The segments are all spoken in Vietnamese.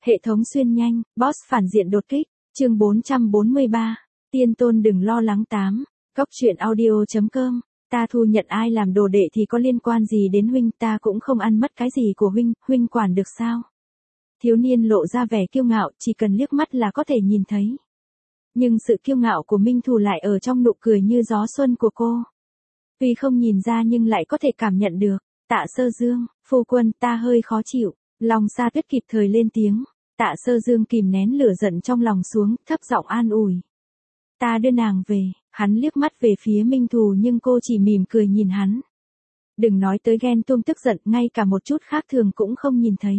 Hệ thống xuyên nhanh, boss phản diện đột kích, chương 443, tiên tôn đừng lo lắng 8, góc truyện audio.com, ta thu nhận ai làm đồ đệ thì có liên quan gì đến huynh, ta cũng không ăn mất cái gì của huynh quản được sao? Thiếu niên lộ ra vẻ kiêu ngạo, chỉ cần liếc mắt là có thể nhìn thấy. Nhưng sự kiêu ngạo của Minh Thù lại ở trong nụ cười như gió xuân của cô. Tuy không nhìn ra nhưng lại có thể cảm nhận được. Tạ Sơ Dương, phu quân, ta hơi khó chịu. Long Sa Tuyết kịp thời lên tiếng. Tạ Sơ Dương kìm nén lửa giận trong lòng xuống, thấp giọng an ủi. Ta đưa nàng về, hắn liếc mắt về phía Minh Thù nhưng cô chỉ mỉm cười nhìn hắn. Đừng nói tới ghen tuông tức giận, ngay cả một chút khác thường cũng không nhìn thấy.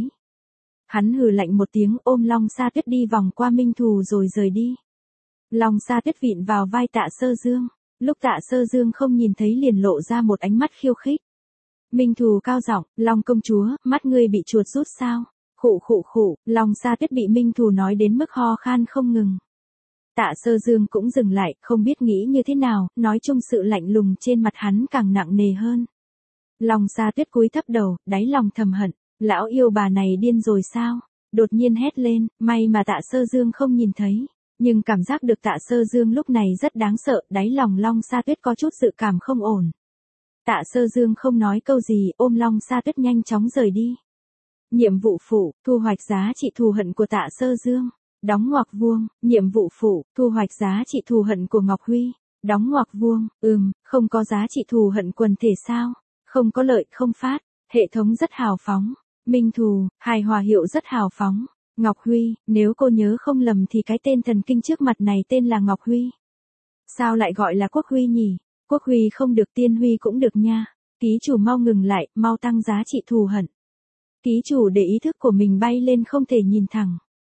Hắn hừ lạnh một tiếng ôm Long Sa Tuyết đi vòng qua Minh Thù rồi rời đi. Long Sa Tuyết vịn vào vai Tạ Sơ Dương, lúc Tạ Sơ Dương không nhìn thấy liền lộ ra một ánh mắt khiêu khích. Minh Thù cao giọng, Long công chúa, mắt ngươi bị chuột rút sao? Khụ, Long Sa Tuyết bị Minh Thù nói đến mức ho khan không ngừng. Tạ Sơ Dương cũng dừng lại, không biết nghĩ như thế nào, nói chung sự lạnh lùng trên mặt hắn càng nặng nề hơn. Long Sa Tuyết cúi thấp đầu, đáy lòng thầm hận, lão yêu bà này điên rồi sao? Đột nhiên hét lên, may mà Tạ Sơ Dương không nhìn thấy. Nhưng cảm giác được Tạ Sơ Dương lúc này rất đáng sợ, đáy lòng Long Sa Tuyết có chút dự cảm không ổn. Tạ Sơ Dương không nói câu gì, ôm Long Sa Tuyết nhanh chóng rời đi. Nhiệm vụ phụ, thu hoạch giá trị thù hận của Tạ Sơ Dương. Đóng ngoặc vuông, nhiệm vụ phụ, thu hoạch giá trị thù hận của Ngọc Huy. Đóng ngoặc vuông, không có giá trị thù hận quần thể sao? Không có lợi, không phát, hệ thống rất hào phóng. Minh Thù, hài hòa hiệu rất hào phóng. Ngọc Huy, nếu cô nhớ không lầm thì cái tên thần kinh trước mặt này tên là Ngọc Huy. Sao lại gọi là Quốc Huy nhỉ? Quốc Huy không được, Tiên Huy cũng được nha. Ký chủ mau ngừng lại, mau tăng giá trị thù hận. Ký chủ để ý thức của mình bay lên không thể nhìn thẳng.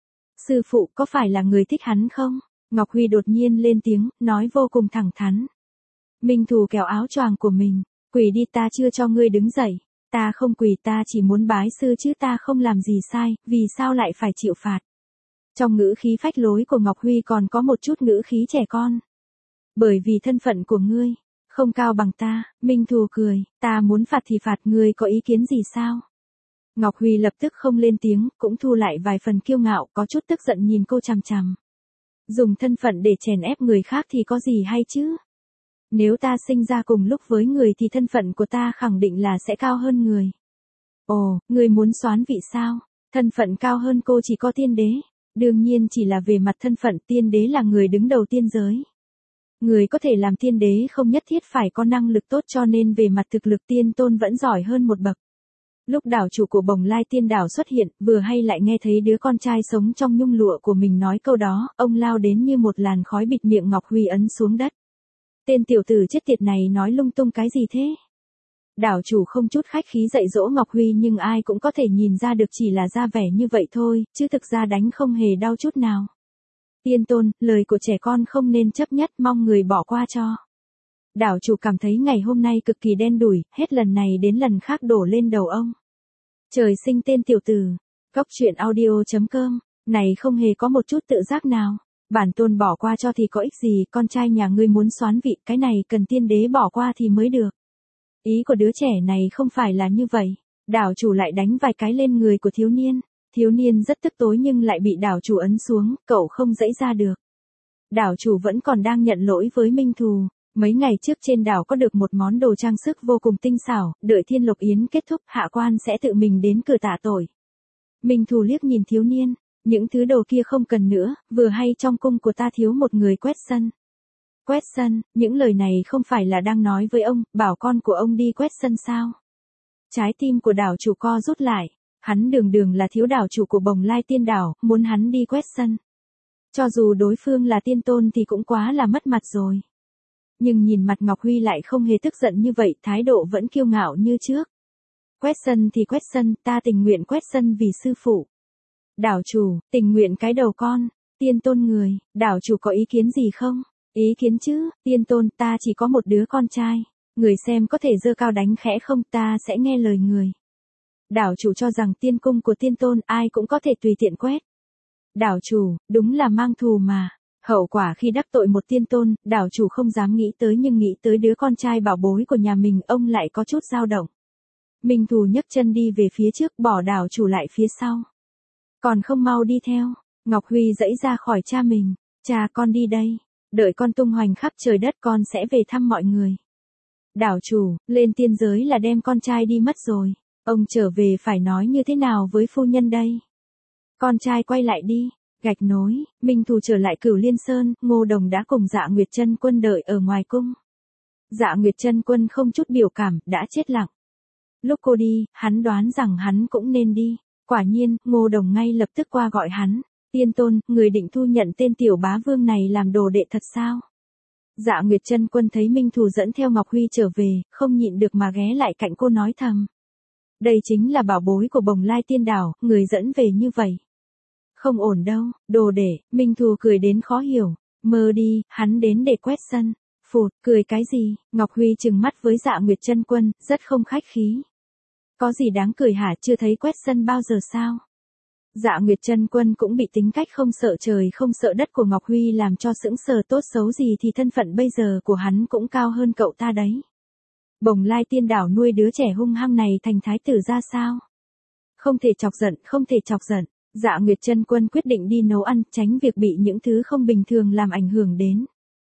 Sư phụ có phải là người thích hắn không? Ngọc Huy đột nhiên lên tiếng, nói vô cùng thẳng thắn. Minh Thù kéo áo choàng của mình, quỳ đi, ta chưa cho ngươi đứng dậy. Ta không quỳ, ta chỉ muốn bái sư chứ ta không làm gì sai, vì sao lại phải chịu phạt? Trong ngữ khí phách lối của Ngọc Huy còn có một chút ngữ khí trẻ con. Bởi vì thân phận của ngươi không cao bằng ta. Minh Thù cười, ta muốn phạt thì phạt, ngươi có ý kiến gì sao? Ngọc Huy lập tức không lên tiếng, cũng thu lại vài phần kiêu ngạo, có chút tức giận nhìn cô chằm chằm. Dùng thân phận để chèn ép người khác thì có gì hay chứ? Nếu ta sinh ra cùng lúc với người thì thân phận của ta khẳng định là sẽ cao hơn người. Ồ, người muốn soán vị sao? Thân phận cao hơn cô chỉ có tiên đế. Đương nhiên chỉ là về mặt thân phận, tiên đế là người đứng đầu tiên giới. Người có thể làm tiên đế không nhất thiết phải có năng lực tốt, cho nên về mặt thực lực tiên tôn vẫn giỏi hơn một bậc. Lúc đảo chủ của Bồng Lai Tiên Đảo xuất hiện, vừa hay lại nghe thấy đứa con trai sống trong nhung lụa của mình nói câu đó, ông lao đến như một làn khói bịt miệng Ngọc Huy ấn xuống đất. Tên tiểu tử chết tiệt này nói lung tung cái gì thế? Đảo chủ không chút khách khí dạy dỗ Ngọc Huy nhưng ai cũng có thể nhìn ra được chỉ là ra vẻ như vậy thôi, chứ thực ra đánh không hề đau chút nào. Tiên tôn, lời của trẻ con không nên chấp nhất, mong người bỏ qua cho. Đảo chủ cảm thấy ngày hôm nay cực kỳ đen đủi, hết lần này đến lần khác đổ lên đầu ông. Trời sinh tên tiểu tử. Góc truyện audio.com, này không hề có một chút tự giác nào. Bản tôn bỏ qua cho thì có ích gì, con trai nhà ngươi muốn soán vị, cái này cần tiên đế bỏ qua thì mới được. Ý của đứa trẻ này không phải là như vậy. Đảo chủ lại đánh vài cái lên người của thiếu niên. Thiếu niên rất tức tối nhưng lại bị đảo chủ ấn xuống, cậu không dãy ra được. Đảo chủ vẫn còn đang nhận lỗi với Minh Thù. Mấy ngày trước trên đảo có được một món đồ trang sức vô cùng tinh xảo, đợi Thiên Lộc Yến kết thúc, hạ quan sẽ tự mình đến cửa tạ tội. Minh Thù liếc nhìn thiếu niên, những thứ đồ kia không cần nữa, vừa hay trong cung của ta thiếu một người quét sân. Quét sân, những lời này không phải là đang nói với ông, bảo con của ông đi quét sân sao? Trái tim của đảo chủ co rút lại, hắn đường là thiếu đảo chủ của Bồng Lai Tiên Đảo, muốn hắn đi quét sân. Cho dù đối phương là tiên tôn thì cũng quá là mất mặt rồi. Nhưng nhìn mặt Ngọc Huy lại không hề tức giận như vậy, thái độ vẫn kiêu ngạo như trước. Quét sân thì quét sân, ta tình nguyện quét sân vì sư phụ. Đảo chủ, tình nguyện cái đầu con, tiên tôn người, đảo chủ có ý kiến gì không? Ý kiến chứ, tiên tôn, ta chỉ có một đứa con trai. Người xem có thể giơ cao đánh khẽ không, ta sẽ nghe lời người. Đảo chủ cho rằng tiên cung của tiên tôn ai cũng có thể tùy tiện quét. Đảo chủ, đúng là mang thù mà. Hậu quả khi đắc tội một tiên tôn, đảo chủ không dám nghĩ tới nhưng nghĩ tới đứa con trai bảo bối của nhà mình, ông lại có chút dao động. Minh Thù nhấc chân đi về phía trước, bỏ đảo chủ lại phía sau. Còn không mau đi theo. Ngọc Huy giãy ra khỏi cha mình. Cha con đi đây. Đợi con tung hoành khắp trời đất con sẽ về thăm mọi người. Đảo chủ, lên tiên giới là đem con trai đi mất rồi. Ông trở về phải nói như thế nào với phu nhân đây? Con trai quay lại đi. Gạch nối, Minh Thù trở lại Cửu Liên Sơn, Ngô Đồng đã cùng Dạ Nguyệt Chân Quân đợi ở ngoài cung. Dạ Nguyệt Chân Quân không chút biểu cảm, đã chết lặng. Lúc cô đi, hắn đoán rằng hắn cũng nên đi. Quả nhiên, Ngô Đồng ngay lập tức qua gọi hắn. Tiên tôn, người định thu nhận tên tiểu bá vương này làm đồ đệ thật sao? Dạ Nguyệt Chân Quân thấy Minh Thù dẫn theo Ngọc Huy trở về, không nhịn được mà ghé lại cạnh cô nói thầm. Đây chính là bảo bối của Bồng Lai Tiên Đảo, người dẫn về như vậy. Không ổn đâu, đồ đệ, Minh Thù cười đến khó hiểu. Mơ đi, hắn đến để quét sân. Phụt, cười cái gì? Ngọc Huy trừng mắt với Dạ Nguyệt Chân Quân, rất không khách khí. Có gì đáng cười hả, chưa thấy quét sân bao giờ sao? Dạ Nguyệt Chân Quân cũng bị tính cách không sợ trời không sợ đất của Ngọc Huy làm cho sững sờ, tốt xấu gì thì thân phận bây giờ của hắn cũng cao hơn cậu ta đấy. Bồng Lai Tiên Đảo nuôi đứa trẻ hung hăng này thành thái tử ra sao? Không thể chọc giận, không thể chọc giận. Dạ Nguyệt Chân Quân quyết định đi nấu ăn, tránh việc bị những thứ không bình thường làm ảnh hưởng đến.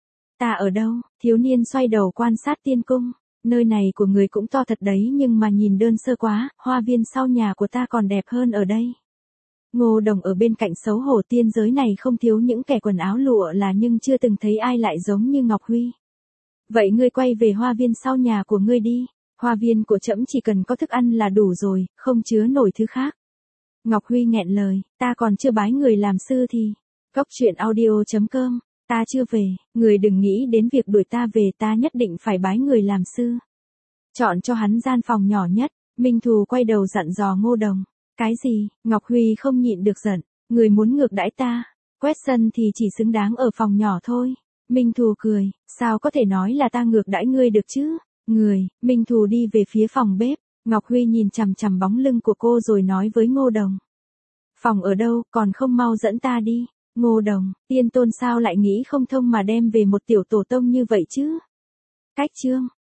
Ta ở đâu? Thiếu niên xoay đầu quan sát tiên cung. Nơi này của người cũng to thật đấy nhưng mà nhìn đơn sơ quá, hoa viên sau nhà của ta còn đẹp hơn ở đây. Ngô Đồng ở bên cạnh xấu hổ, tiên giới này không thiếu những kẻ quần áo lụa là nhưng chưa từng thấy ai lại giống như Ngọc Huy. Vậy ngươi quay về hoa viên sau nhà của ngươi đi. Hoa viên của trẫm chỉ cần có thức ăn là đủ rồi, không chứa nổi thứ khác. Ngọc Huy nghẹn lời, ta còn chưa bái người làm sư thì. Cốc truyện audio.com, ta chưa về, người đừng nghĩ đến việc đuổi ta về, ta nhất định phải bái người làm sư. Chọn cho hắn gian phòng nhỏ nhất. Minh Thù quay đầu dặn dò Ngô Đồng. Cái gì? Ngọc Huy không nhịn được giận. Người muốn ngược đãi ta. Quét sân thì chỉ xứng đáng ở phòng nhỏ thôi. Minh Thù cười, sao có thể nói là ta ngược đãi ngươi được chứ? Minh Thù đi về phía phòng bếp. Ngọc Huy nhìn chằm chằm bóng lưng của cô rồi nói với Ngô Đồng. Phòng ở đâu, còn không mau dẫn ta đi. Ngô Đồng, tiên tôn sao lại nghĩ không thông mà đem về một tiểu tổ tông như vậy chứ? Cách chương.